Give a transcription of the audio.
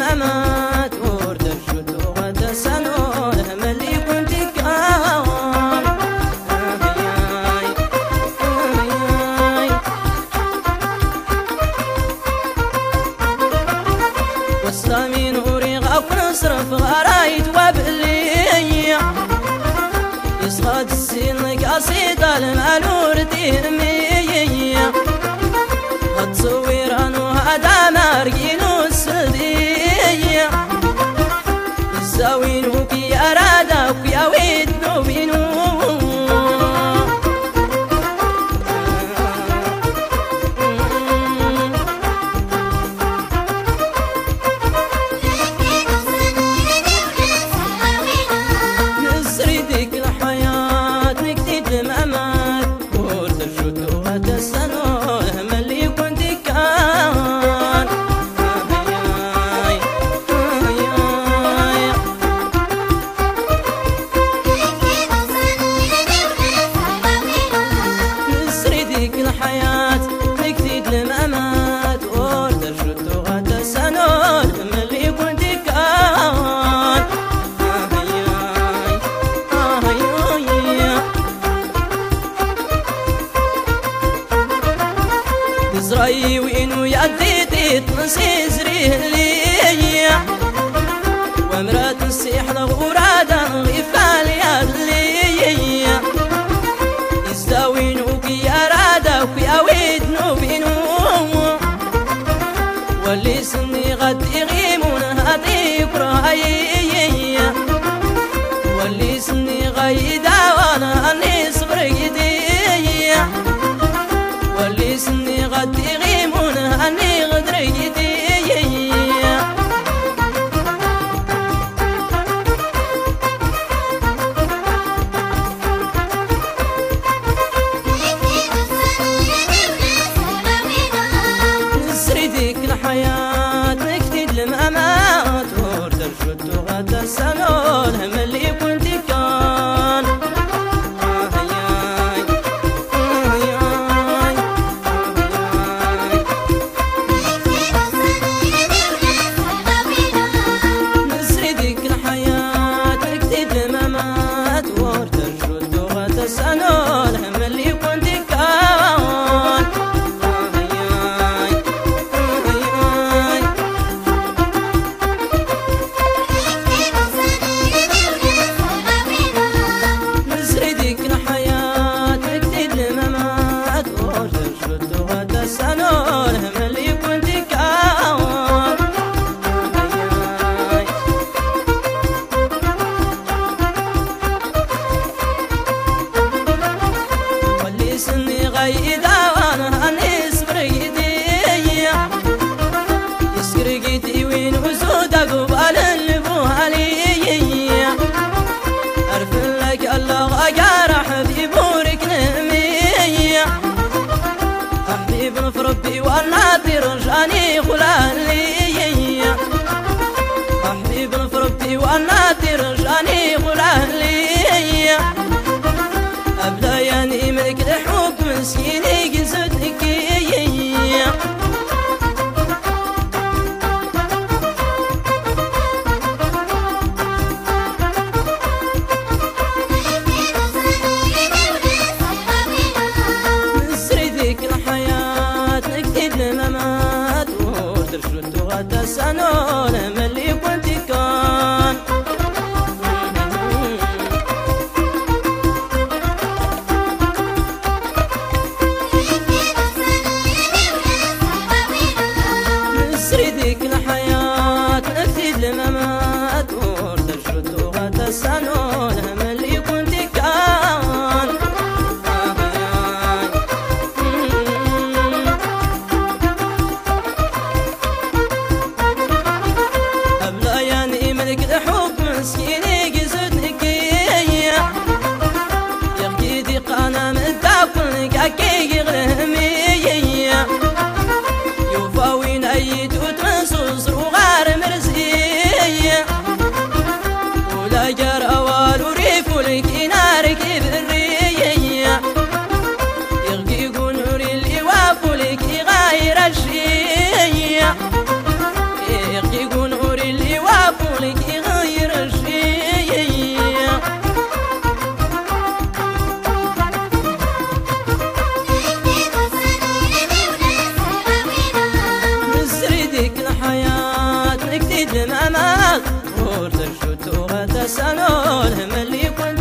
الممات ورد الشد وغدا سنون ملي كنت كان وسلامي نوري غاف نصرف غرايت وبلي يصغد السين قصيدة المالور تهمي غتصوير انو هذا مارقينو السدي الزاوينو كي ارادك يا ويدنو بينو زراي وينو يديتي تنسي زريه لي ومرات السيح لغورادا غفال يدلي يزاوينو كي أرادا وكي أويدنو بينو واللي سني غد يغيمون هاتي كراهي واللي سني غيدا وانا اني صبر يدي واللي سني غد يغيمون هني غدر يدي نسريدك الحياة نكتد الممات ورد الشد وغدا السنون هم اللي كنت كان سنون هم اللي كنت كان نسردك الحياة تكتد الممات ورد الشد وغدا سنون هم اللي كنت كان سني غيدا وانا نسبر يدي يسرقتي وين وزود قبال البوهالي عرف لك الله اجار حبيب ورك نمي حبيب في ربي والناطر رجاني خلالي حبيب في ربي والناطر رجاني خلالي أبدا يعني ملك الحب مسكيني قزتك نسردك الحياة نكتد الممات وترشد غدا سنون هم اللي كنت كان نسردك الحياة نكتد الممات وترشد غدا سنون هم اللي كنت كان أبلا يعني ملك الحب مسكيني قزدك يحكي دي قانا من تاكل كاكي غلهمي يوفاوين أيد وتنصص وغار مرزي ولا جار أوال قولك يغير الشيء نسردك الحياة نكتد الممات ورتشت وغتسألون هم اللي كنت